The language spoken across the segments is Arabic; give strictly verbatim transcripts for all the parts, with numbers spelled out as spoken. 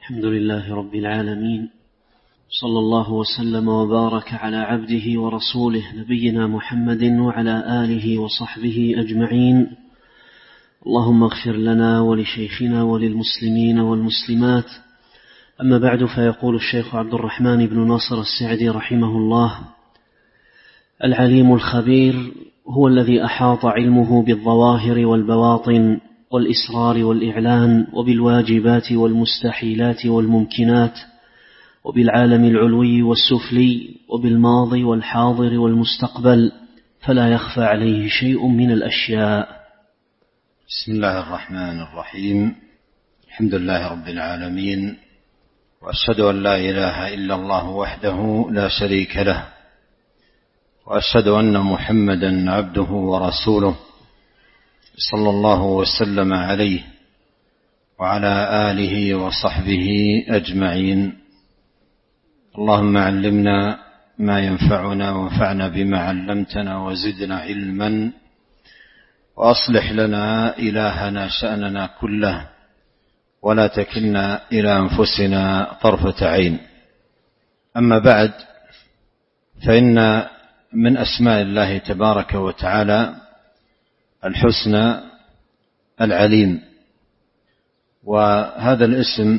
الحمد لله رب العالمين، صلى الله وسلم وبارك على عبده ورسوله نبينا محمد وعلى آله وصحبه أجمعين. اللهم اغفر لنا ولشيخنا وللمسلمين والمسلمات. أما بعد، فيقول الشيخ عبد الرحمن بن ناصر السعدي رحمه الله: العليم الخبير هو الذي أحاط علمه بالظواهر والبواطن والإسرار والإعلان وبالواجبات والمستحيلات والممكنات وبالعالم العلوي والسفلي وبالماضي والحاضر والمستقبل، فلا يخفى عليه شيء من الأشياء. بسم الله الرحمن الرحيم. الحمد لله رب العالمين، وأشهد أن لا إله إلا الله وحده لا شريك له، وأشهد أن محمدا عبده ورسوله صلى الله وسلم عليه وعلى آله وصحبه أجمعين. اللهم علمنا ما ينفعنا وانفعنا بما علمتنا وزدنا علما، وأصلح لنا إلهنا شأننا كله، ولا تكلنا إلى أنفسنا طرفة عين. أما بعد، فإن من أسماء الله تبارك وتعالى الحسنى العليم، وهذا الاسم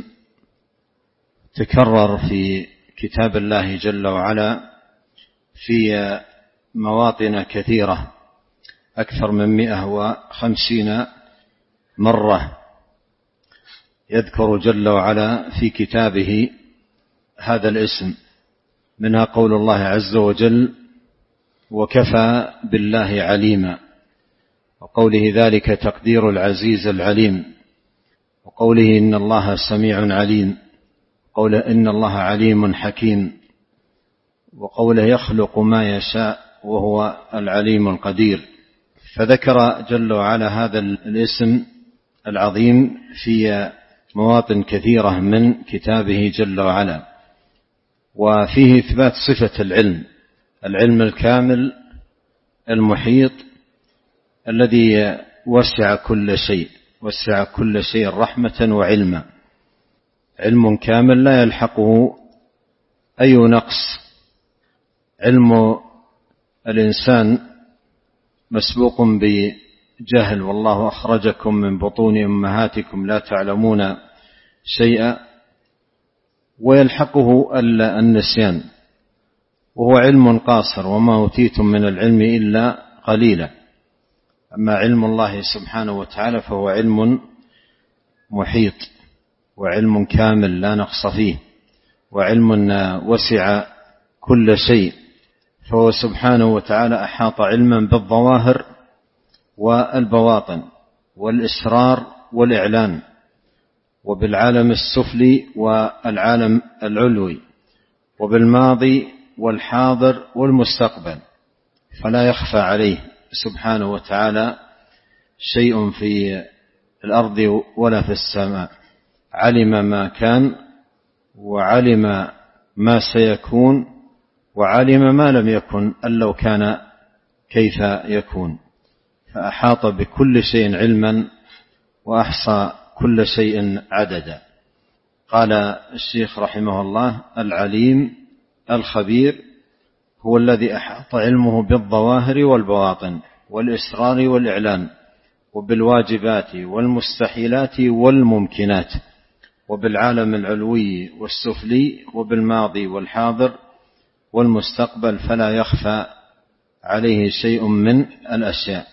تكرر في كتاب الله جل وعلا في مواطن كثيرة، أكثر من مئة وخمسين مرة يذكر جل وعلا في كتابه هذا الاسم. منها قول الله عز وجل: وكفى بالله عليما، وقوله ذلك تقدير العزيز العليم، وقوله إن الله سميع عليم، وقوله إن الله عليم حكيم، وقوله يخلق ما يشاء وهو العليم القدير. فذكر جل وعلا هذا الاسم العظيم في مواطن كثيرة من كتابه جل وعلا، وفيه إثبات صفة العلم، العلم الكامل المحيط الذي وسع كل شيء، وسع كل شيء رحمة وعلما، علم كامل لا يلحقه أي نقص. علم الإنسان مسبوق بجهل، والله أخرجكم من بطون أمهاتكم لا تعلمون شيئا، ويلحقه النسيان، وهو علم قاصر، وما أوتيتم من العلم إلا قليلا. أما علم الله سبحانه وتعالى فهو علم محيط، وعلم كامل لا نقص فيه، وعلم وسع كل شيء. فهو سبحانه وتعالى أحاط علما بالظواهر والبواطن والإسرار والإعلان، وبالعالم السفلي والعالم العلوي، وبالماضي والحاضر والمستقبل، فلا يخفى عليه سبحانه وتعالى شيء في الأرض ولا في السماء. علم ما كان، وعلم ما سيكون، وعلم ما لم يكن أن لو كان كيف يكون، فأحاط بكل شيء علما، وأحصى كل شيء عددا. قال الشيخ رحمه الله: العليم الخبير هو الذي أحاط علمه بالظواهر والبواطن والإسرار والإعلان، وبالواجبات والمستحيلات والممكنات، وبالعالم العلوي والسفلي، وبالماضي والحاضر والمستقبل، فلا يخفى عليه شيء من الأشياء.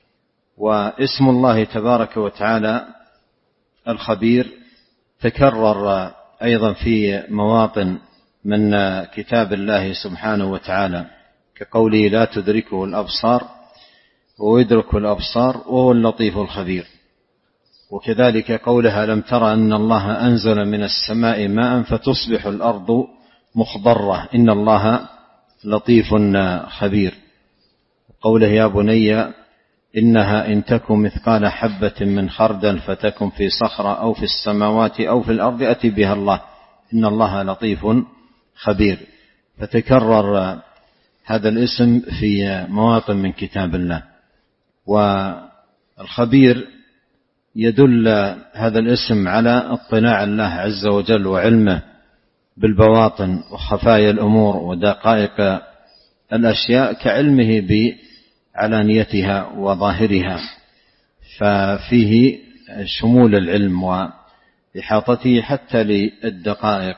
واسم الله تبارك وتعالى الخبير تكرر أيضا في مواطن من كتاب الله سبحانه وتعالى، كقوله: لا تدركه الأبصار ويدرك الأبصار وهو اللطيف الخبير. وكذلك قولها: ألم تر أن الله أنزل من السماء ماء فتصبح الأرض مخضرة إن الله لطيف خبير. قوله: يا بني إنها إن تكن مثقال حبة من خردل فتكن في صخرة أو في السماوات أو في الأرض أتي بها الله إن الله لطيف خبير. فتكرر هذا الاسم في مواطن من كتاب الله. والخبير يدل هذا الاسم على اطلاع الله عز وجل وعلمه بالبواطن وخفايا الأمور ودقائق الأشياء كعلمه بعلانيتها وظاهرها، ففيه شمول العلم وإحاطته حتى للدقائق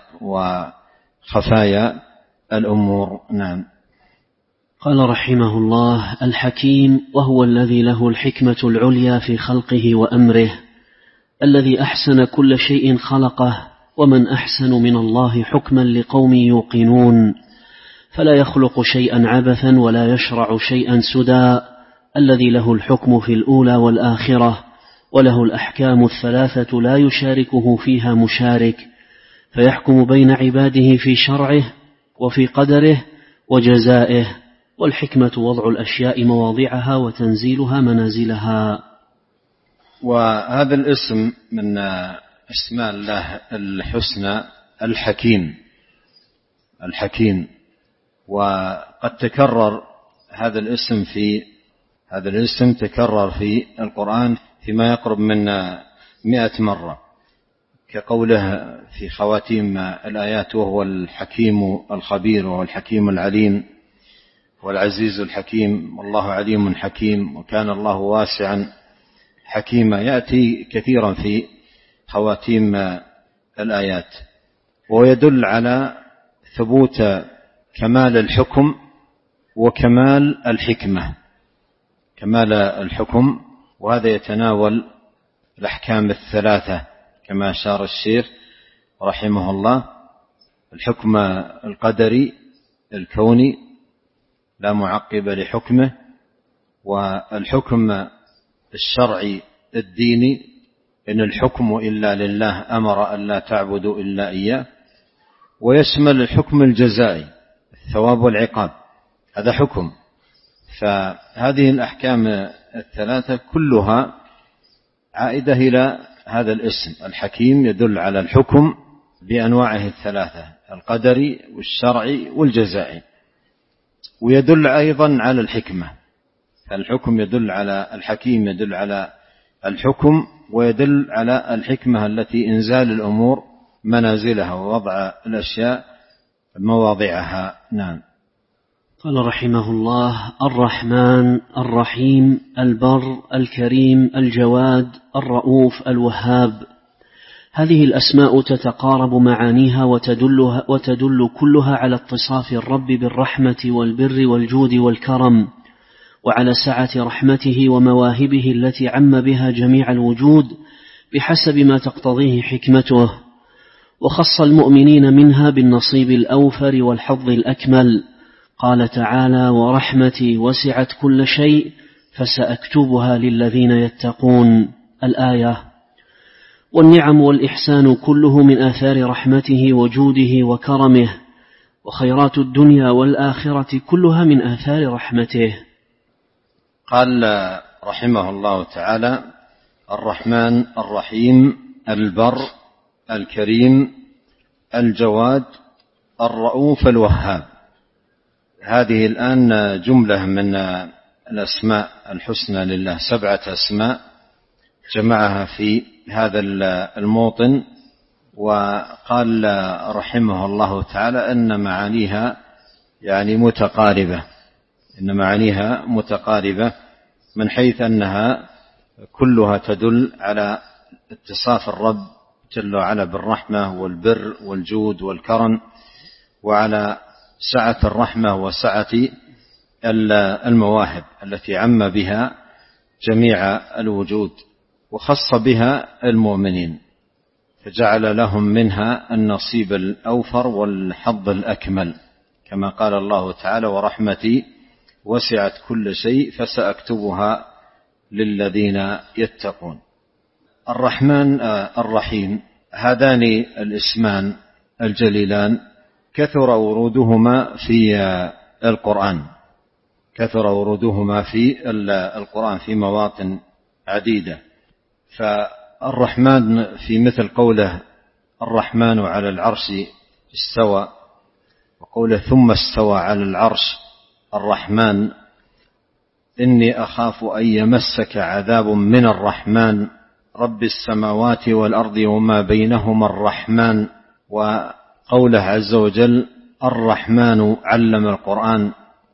وخفايا الأمور. نعم. قال رحمه الله: الحكيم وهو الذي له الحكمة العليا في خلقه وأمره، الذي أحسن كل شيء خلقه، ومن أحسن من الله حكما لقوم يوقنون، فلا يخلق شيئا عبثا ولا يشرع شيئا سدى، الذي له الحكم في الأولى والآخرة، وله الأحكام الثلاثة لا يشاركه فيها مشارك، فيحكم بين عباده في شرعه وفي قدره وجزائه، والحكمة وضع الأشياء مواضعها وتنزيلها منازلها. وهذا الاسم من اسماء الله الحسنى الحكيم، الحكيم. وقد تكرر هذا الاسم في هذا الاسم تكرر في القرآن فيما يقرب من مئة مرة، كقوله في خواتيم الآيات: وهو الحكيم الخبير، وهو الحكيم العليم، والعزيز الحكيم، والله عليم حكيم، وكان الله واسعا حكيما. يأتي كثيرا في خواتيم الآيات، ويدل على ثبوت كمال الحكم وكمال الحكمة، كمال الحكم، وهذا يتناول الأحكام الثلاثة كما أشار الشيخ رحمه الله: الحكم القدري الكوني لا معقب لحكمه، والحكم الشرعي الديني إن الحكم إلا لله أمر أن لا تعبدوا إلا إياه، ويشمل الحكم الجزائي الثواب والعقاب، هذا حكم. فهذه الأحكام الثلاثة كلها عائدة إلى هذا الاسم الحكيم، يدل على الحكم بأنواعه الثلاثة: القدري والشرعي والجزائي، ويدل أيضا على الحكمة. فالحكم يدل على الحكيم، يدل على الحكم، ويدل على الحكمة التي إنزال الأمور منازلها ووضع الأشياء مواضعها. نعم. قال رحمه الله: الرحمن الرحيم البر الكريم الجواد الرؤوف الوهاب. هذه الأسماء تتقارب معانيها وتدل, وتدل كلها على اتصاف الرب بالرحمة والبر والجود والكرم، وعلى سعة رحمته ومواهبه التي عم بها جميع الوجود بحسب ما تقتضيه حكمته، وخص المؤمنين منها بالنصيب الأوفر والحظ الأكمل. قال تعالى: ورحمتي وسعت كل شيء فسأكتبها للذين يتقون، الآية. والنعم والإحسان كله من آثار رحمته وجوده وكرمه، وخيرات الدنيا والآخرة كلها من آثار رحمته. قال رحمه الله تعالى: الرحمن الرحيم البر الكريم الجواد الرؤوف الوهاب. هذه الآن جملة من الأسماء الحسنى لله، سبعة أسماء جمعها في هذا الموطن، وقال رحمه الله تعالى أن معانيها يعني متقاربة، إن معانيها متقاربة من حيث أنها كلها تدل على اتصاف الرب جل وعلا بالرحمة والبر والجود والكرم، وعلى سعة الرحمة وسعة المواهب التي عم بها جميع الوجود، وخص بها المؤمنين فجعل لهم منها النصيب الأوفر والحظ الأكمل، كما قال الله تعالى: ورحمتي وسعت كل شيء فسأكتبها للذين يتقون. الرحمن الرحيم، هذان الاسمان الجليلان كثر ورودهما في القرآن، كثر ورودهما في القرآن في مواطن عديدة. فالرحمن في مثل قوله: الرحمن على العرش استوى، وقوله: ثم استوى على العرش. الرحمن: إني أخاف أن يمسك عذاب من الرحمن رب السماوات والأرض وما بينهما الرحمن، وقوله عز وجل الرحمن علم القرآن.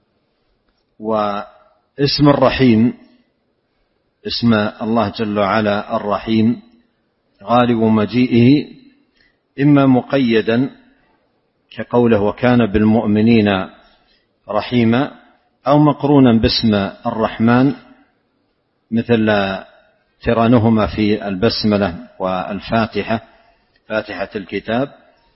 واسم الرحيم اسم الله جل وعلا الرحيم غالب مجيئه إما مقيدا كقوله وكان بالمؤمنين رحيما، أو مقرونا باسم الرحمن مثل ترانهما في البسملة والفاتحة فاتحة الكتاب،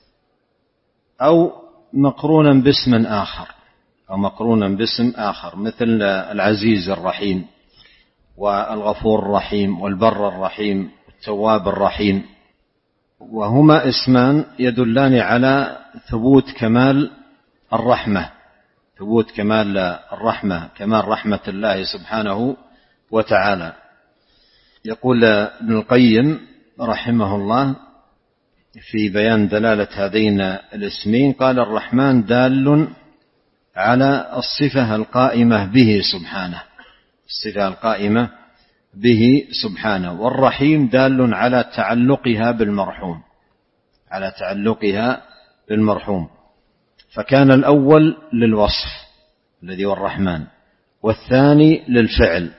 أو مقرونا باسم آخر أو مقرونا باسم آخر مثل العزيز الرحيم والغفور الرحيم والبر الرحيم والتواب الرحيم، وهما اسمان يدلان على ثبوت كمال الرحمة ثبوت كمال الرحمة كمال رحمة الله سبحانه وتعالى. يقول ابن القيم رحمه الله في بيان دلالة هذين الاسمين، قال الرحمن دال على الصفة القائمة به سبحانه الصفة القائمة به سبحانه، والرحيم دال على تعلقها بالمرحوم على تعلقها بالمرحوم، فكان الأول للوصف الذي هو الرحمن، والثاني للفعل.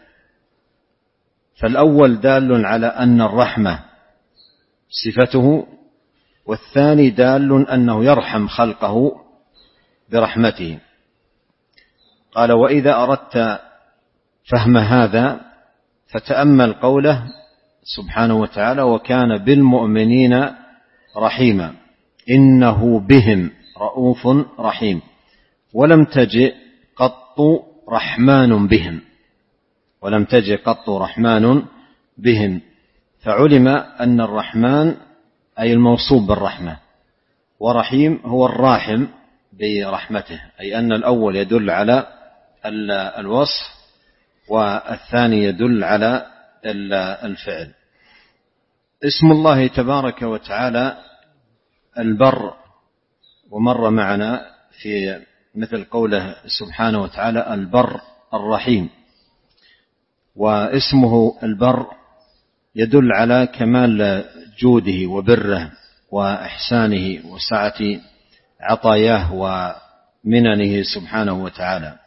فالأول دال على أن الرحمة صفته، والثاني دال أنه يرحم خلقه برحمته. قال وإذا أردت فهم هذا فتأمل قوله سبحانه وتعالى وكان بالمؤمنين رحيما، إنه بهم رؤوف رحيم، ولم تجئ قط رحمن بهم ولم تجئ قط رحمن بهم فعلم أن الرحمن أي الموصوب بالرحمة، ورحيم هو الراحم برحمته، أي أن الأول يدل على الوصف والثاني يدل على الفعل. اسم الله تبارك وتعالى البر، ومر معنا في مثل قوله سبحانه وتعالى البر الرحيم، واسمه البر يدل على كمال جوده وبره وإحسانه وسعة عطاياه ومننه سبحانه وتعالى.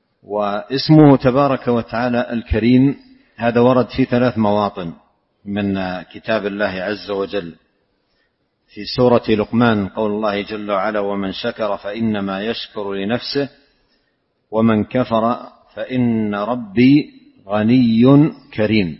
واسمه تبارك وتعالى الكريم هذا ورد في ثلاث مواطن من كتاب الله عز وجل. في سورة لقمان قول الله جل وعلا ومن شكر فإنما يشكر لنفسه ومن كفر فإن ربي غني كريم.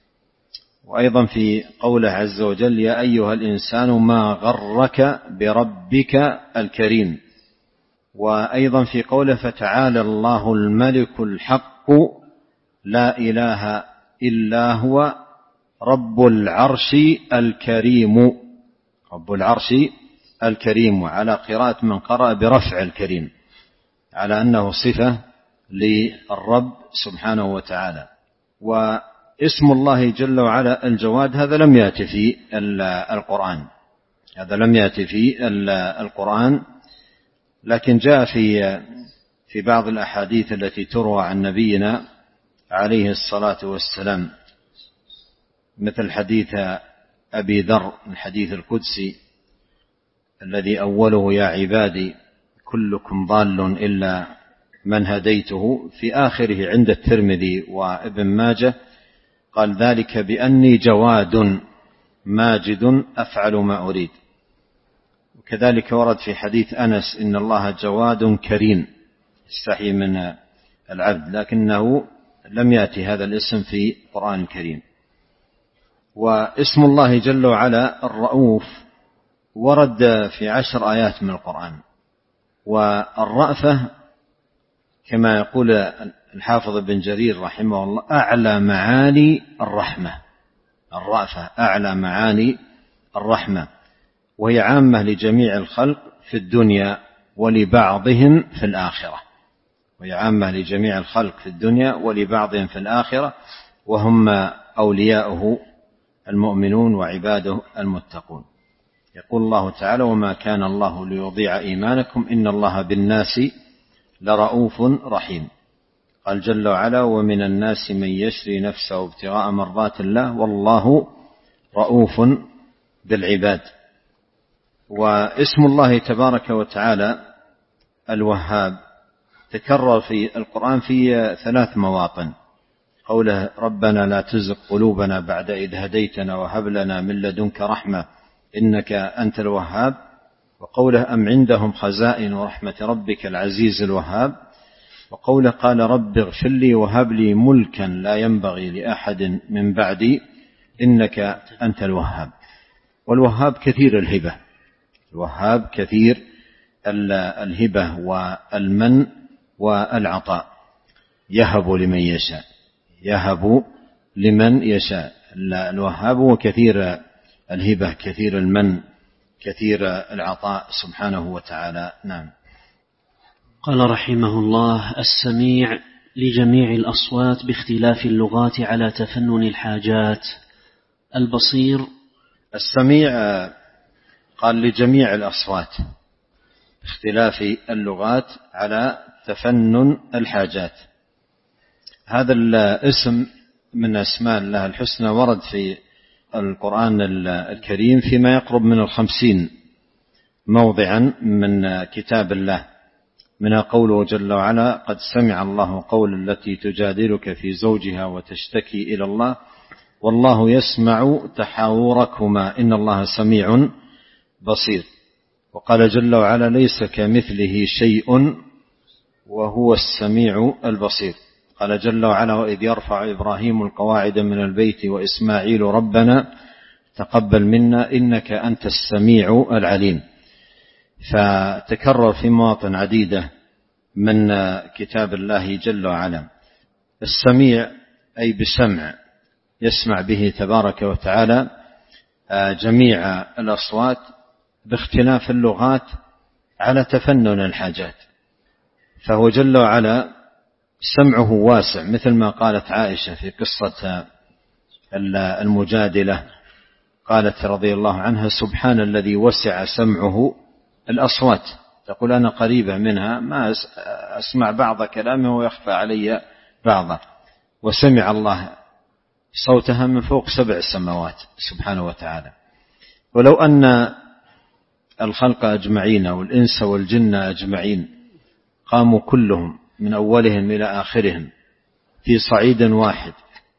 وأيضا في قوله عز وجل يا أيها الإنسان ما غرك بربك الكريم. وأيضا في قوله فتعالى الله الملك الحق لا إله إلا هو رب العرش الكريم رب العرش الكريم، وعلى قراءة من قرأ برفع الكريم على أنه صفة للرب سبحانه وتعالى. واسم الله جل وعلا الجواد هذا لم يأتي في القرآن هذا لم يأتي في القرآن لكن جاء في في بعض الأحاديث التي تروى عن نبينا عليه الصلاة والسلام، مثل حديث أبي ذر الحديث القدسي الذي أوله يا عبادي كلكم ضال إلا من هديته، في آخره عند الترمذي وابن ماجه قال ذلك بأني جواد ماجد أفعل ما أريد. وكذلك ورد في حديث أنس إن الله جواد كريم يستحي من العبد، لكنه لم يأتي هذا الاسم في القرآن الكريم. واسم الله جل وعلا الرؤوف ورد في عشر آيات من القرآن. والرأفة كما يقول الحافظ بن جرير رحمه الله أعلى معاني الرحمة الرأفة أعلى معاني الرحمة، وهي عامة لجميع الخلق في الدنيا ولبعضهم في الآخرة وهي عامة لجميع الخلق في الدنيا ولبعضهم في الآخرة، وهم أولياؤه المؤمنون وعباده المتقون. يقول الله تعالى وما كان الله ليضيع إيمانكم إن الله بالناس لرؤوف رحيم. قال جل وعلا ومن الناس من يشري نفسه ابتغاء مرضات الله والله رؤوف بالعباد. واسم الله تبارك وتعالى الوهاب تكرر في القرآن في ثلاث مواطن: قوله ربنا لا تزغ قلوبنا بعد إذ هديتنا وهب لنا من لدنك رحمة إنك أنت الوهاب، وقوله أم عندهم خزائن رحمة ربك العزيز الوهاب، وقوله قال رب اغفر لي وهب لي ملكا لا ينبغي لأحد من بعدي إنك أنت الوهاب. والوهاب كثير الهبة، الوهاب كثير الهبة والمن والعطاء، يهب لمن يشاء، يهب لمن يشاء. الوهاب وكثير الهبة، كثير المن، كثير العطاء سبحانه وتعالى. نعم. قال رحمه الله: السميع لجميع الأصوات باختلاف اللغات على تفنن الحاجات. البصير السميع قال لجميع الأصوات باختلاف اللغات على تفنن الحاجات. هذا الاسم من أسماء الله الحسنى ورد في القرآن الكريم فيما يقرب من الخمسين موضعا من كتاب الله، من قوله جل وعلا: قد سمع الله قول التي تجادلك في زوجها وتشتكي إلى الله والله يسمع تحاوركما إن الله سميع بصير. وقال جل وعلا: ليس كمثله شيء وهو السميع البصير. قال جل وعلا: وإذ يرفع إبراهيم القواعد من البيت وإسماعيل ربنا تقبل منا إنك أنت السميع العليم. فتكرر في مواطن عديدة من كتاب الله جل وعلا. السميع أي بسمع، يسمع به تبارك وتعالى جميع الأصوات باختلاف اللغات على تفنن الحاجات. فهو جل وعلا سمعه واسع، مثل ما قالت عائشة في قصة المجادلة، قالت رضي الله عنها: سبحان الذي وسع سمعه الأصوات. تقول أنا قريبة منها ما أسمع بعض كلامه ويخفى علي بعضه، وسمع الله صوتها من فوق سبع سماوات سبحانه وتعالى. ولو أن الخلق أجمعين والإنس والجن أجمعين قاموا كلهم من أولهم إلى آخرهم في صعيد واحد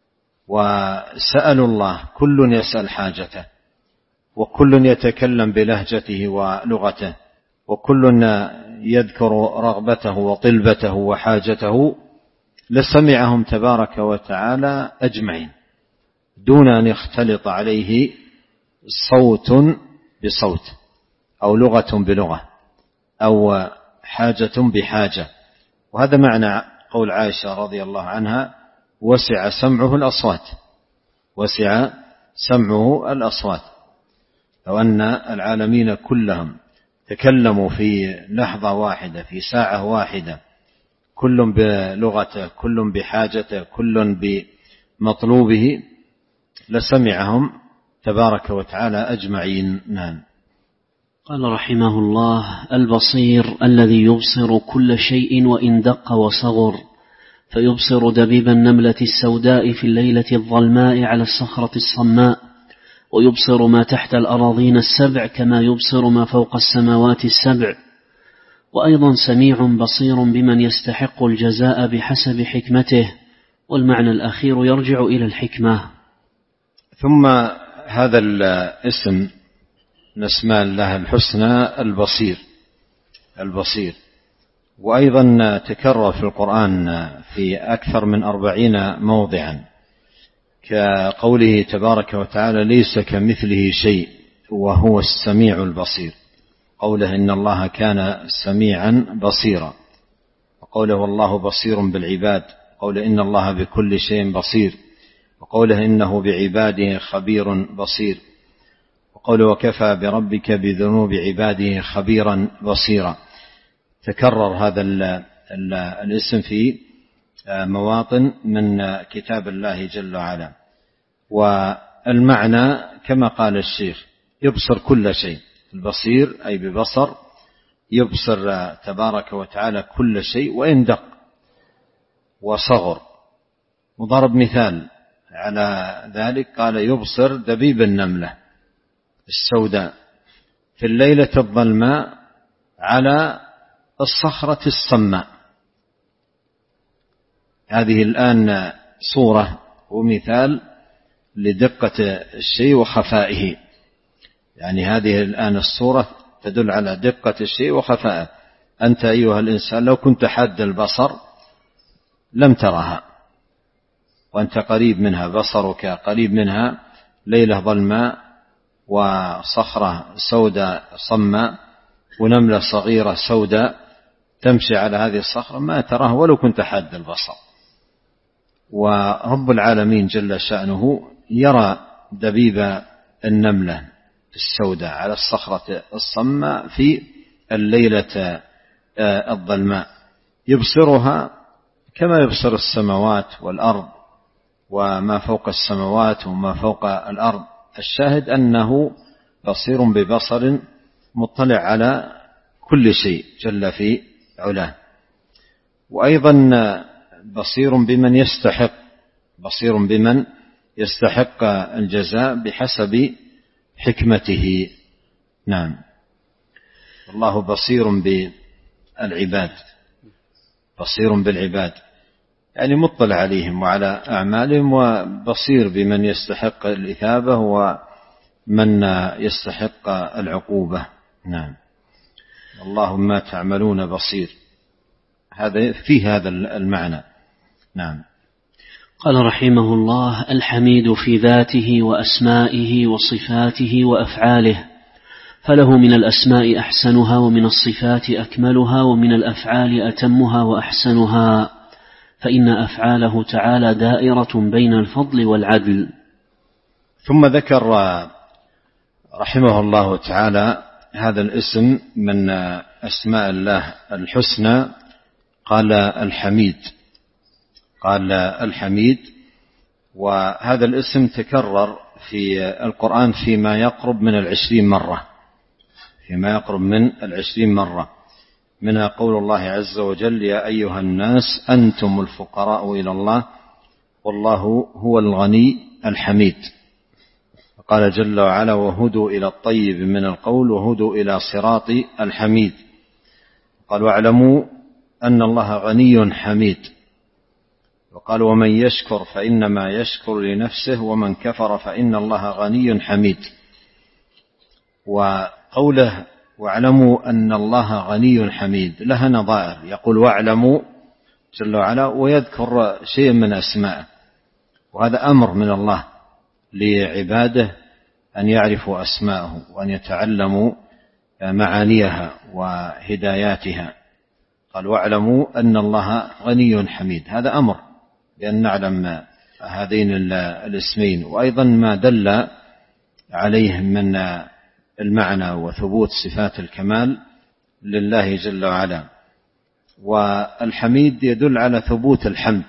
وسألوا الله، كل يسأل حاجته وكل يتكلم بلهجته ولغته وكل يذكر رغبته وطلبته وحاجته، لسمعهم تبارك وتعالى أجمعين دون أن يختلط عليه صوت بصوت أو لغة بلغة أو حاجة بحاجة. وهذا معنى قول عائشة رضي الله عنها: وسع سمعه الأصوات، وسع سمعه الأصوات. لو أن العالمين كلهم تكلموا في لحظة واحدة في ساعة واحدة، كل بلغته، كل بحاجته، كل بمطلوبه، لسمعهم تبارك وتعالى أجمعين. نعم. قال رحمه الله: البصير الذي يبصر كل شيء وإن دق وصغر، فيبصر دبيب النملة السوداء في الليلة الظلماء على الصخرة الصماء، ويبصر ما تحت الأراضين السبع كما يبصر ما فوق السماوات السبع. وأيضا سميع بصير بمن يستحق الجزاء بحسب حكمته، والمعنى الأخير يرجع إلى الحكمة. ثم هذا الاسم من أسماء الله الحسنى البصير، البصير وأيضا تكرر في القرآن في أكثر من أربعين موضعا، كقوله تبارك وتعالى: ليس كمثله شيء وهو السميع البصير، قوله إن الله كان سميعا بصيرا، وقوله والله بصير بالعباد، قوله إن الله بكل شيء بصير، وقوله إنه بعباده خبير بصير، وقوله وكفى بربك بذنوب عباده خبيرا بصيرا. تكرر هذا الاسم في مواطن من كتاب الله جل وعلا. والمعنى كما قال الشيخ: يبصر كل شيء، البصير أي ببصر، يبصر تبارك وتعالى كل شيء وإن دق وصغر. وضرب مثال على ذلك قال يبصر دبيب النملة السوداء في الليلة الظلماء على الصخرة الصماء. هذه الآن صورة ومثال لدقة الشيء وخفائه، يعني هذه الآن الصورة تدل على دقة الشيء وخفائه. أنت أيها الإنسان لو كنت حاد البصر لم ترها، وأنت قريب منها، بصرك قريب منها، ليلة ظلماء وصخرة سوداء صماء ونملة صغيرة سوداء تمشي على هذه الصخرة ما تراها ولو كنت حاد البصر. ورب العالمين جل شأنه يرى دبيب النملة السوداء على الصخرة الصماء في الليلة الظلماء، يبصرها كما يبصر السماوات والأرض وما فوق السماوات وما فوق الأرض. الشاهد أنه بصير ببصر مطلع على كل شيء جل في علاه. وأيضا بصير بمن يستحق بصير بمن يستحق الجزاء بحسب حكمته. نعم، الله بصير بالعباد، بصير بالعباد يعني مطلع عليهم وعلى أعمالهم، وبصير بمن يستحق الإثابة ومن يستحق العقوبة. نعم، الله ما تعملون بصير، هذا فيه هذا المعنى. نعم. قال رحمه الله: الحميد في ذاته وأسمائه وصفاته وأفعاله، فله من الأسماء أحسنها ومن الصفات أكملها ومن الأفعال أتمها وأحسنها، فإن أفعاله تعالى دائرة بين الفضل والعدل. ثم ذكر رحمه الله تعالى هذا الاسم من أسماء الله الحسنى، قال الحميد، قال الحميد، وهذا الاسم تكرر في القرآن فيما يقرب من العشرين مرة، فيما يقرب من العشرين مرة، منها قول الله عز وجل: يا أيها الناس أنتم الفقراء إلى الله والله هو الغني الحميد. قال جل وعلا: وهدوا إلى الطيب من القول وهدوا إلى صراط الحميد. قال: واعلموا أن الله غني حميد. وقال: ومن يشكر فإنما يشكر لنفسه ومن كفر فإن الله غني حميد. وقوله واعلموا أن الله غني حميد لها نظائر، يقول واعلموا جل وعلا ويذكر شيء من أسمائه، وهذا أمر من الله لعباده أن يعرفوا أسماءه وأن يتعلموا معانيها وهداياتها. قال: واعلموا أن الله غني حميد، هذا أمر بأن نعلم هذين الاسمين، وأيضا ما دل عليه من المعنى وثبوت صفات الكمال لله جل وعلا. والحميد يدل على ثبوت الحمد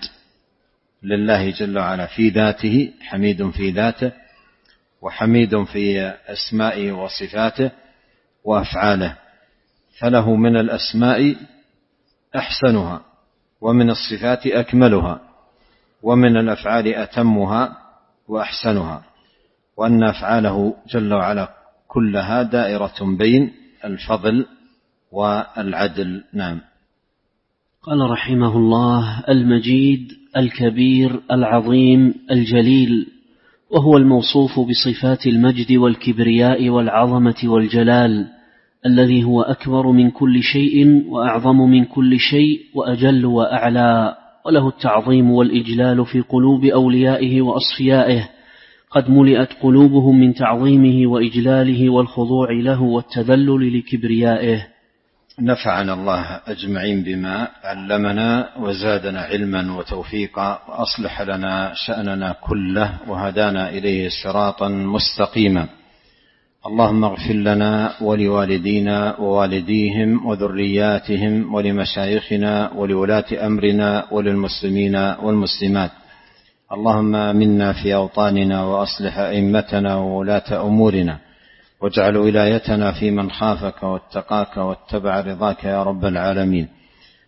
لله جل وعلا في ذاته، حميد في ذاته، وحميد في أسمائه وصفاته وأفعاله، فله من الأسماء أحسنها ومن الصفات أكملها ومن الأفعال أتمها وأحسنها، وأن أفعاله جل وعلا كلها دائرة بين الفضل والعدل. نعم. قال رحمه الله: المجيد الكبير العظيم الجليل، وهو الموصوف بصفات المجد والكبرياء والعظمة والجلال، الذي هو أكبر من كل شيء وأعظم من كل شيء وأجل وأعلى، وله التعظيم والإجلال في قلوب أوليائه وأصفيائه، قد ملئت قلوبهم من تعظيمه وإجلاله والخضوع له والتذلل لكبريائه. نفعنا الله أجمعين بما علمنا وزادنا علما وتوفيقا، وأصلح لنا شأننا كله وهدانا إليه صراطا مستقيما. اللهم اغفر لنا ولوالدينا ووالديهم وذرياتهم ولمشايخنا ولولاة أمرنا وللمسلمين والمسلمات. اللهم آمنا في أوطاننا وأصلح أئمتنا وولاة أمورنا، واجعل ولايتنا في من خافك واتقاك واتبع رضاك يا رب العالمين.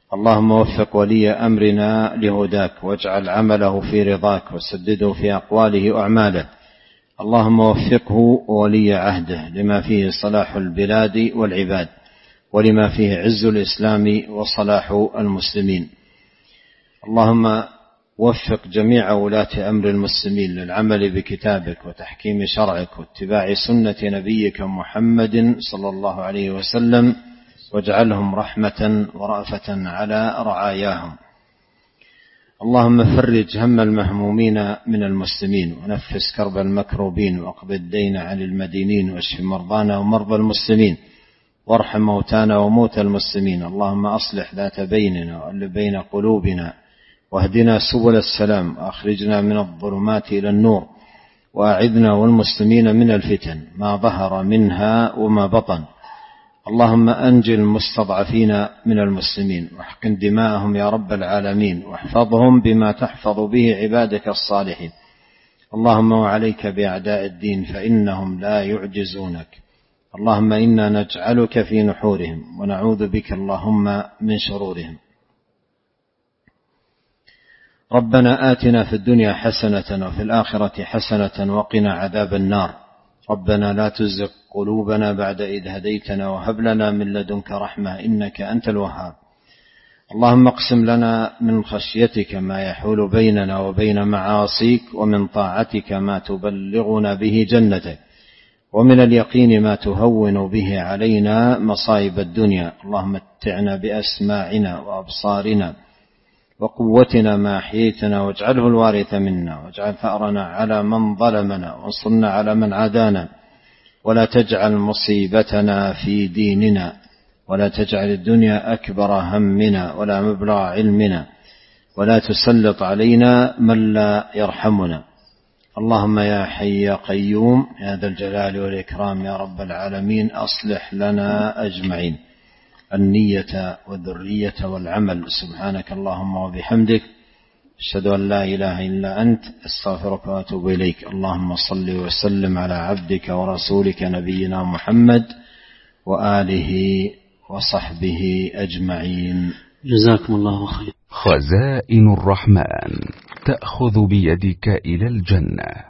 اللهم وفق ولي أمرنا لهداك واجعل عمله في رضاك وسدده في أقواله وأعماله. اللهم وفقه وولي عهده لما فيه صلاح البلاد والعباد ولما فيه عز الإسلام وصلاح المسلمين. اللهم وفق جميع ولاة أمر المسلمين للعمل بكتابك وتحكيم شرعك واتباع سنة نبيك محمد صلى الله عليه وسلم واجعلهم رحمة ورأفة على رعاياهم. اللهم فرج هم المهمومين من المسلمين ونفس كرب المكروبين واقض الدين عن المدينين واشف مرضانا ومرضى المسلمين وارحم موتانا وموتى المسلمين. اللهم أصلح ذات بيننا وألف بين قلوبنا واهدنا سبل السلام وأخرجنا من الظلمات إلى النور وأعذنا والمسلمين من الفتن ما ظهر منها وما بطن. اللهم أنجِ المستضعفين من المسلمين واحقن دماءهم يا رب العالمين واحفظهم بما تحفظ به عبادك الصالحين. اللهم وعليك بأعداء الدين فإنهم لا يعجزونك. اللهم إنا نجعلك في نحورهم ونعوذ بك اللهم من شرورهم. ربنا آتنا في الدنيا حسنة وفي الآخرة حسنة وقنا عذاب النار. ربنا لا تزغ قلوبنا بعد إذ هديتنا وهب لنا من لدنك رحمة إنك أنت الوهاب. اللهم اقسم لنا من خشيتك ما يحول بيننا وبين معاصيك ومن طاعتك ما تبلغنا به جنتك ومن اليقين ما تهون به علينا مصائب الدنيا. اللهم متعنا بأسماعنا وأبصارنا وقوتنا ما أحييتنا واجعله الوارث منا واجعل ثأرنا على من ظلمنا وانصرنا على من عادانا ولا تجعل مصيبتنا في ديننا ولا تجعل الدنيا أكبر همنا ولا مبلغ علمنا ولا تسلط علينا من لا يرحمنا. اللهم يا حي يا قيوم يا ذا الجلال والإكرام يا رب العالمين أصلح لنا أجمعين النية والذرية والعمل. سبحانك اللهم وبحمدك أشهد أن لا إله إلا أنت أستغفرك وأتوب إليك. اللهم صل وسلم على عبدك ورسولك نبينا محمد وآله وصحبه أجمعين. جزاكم الله خير. خزائن الرحمن تأخذ بيدك إلى الجنة.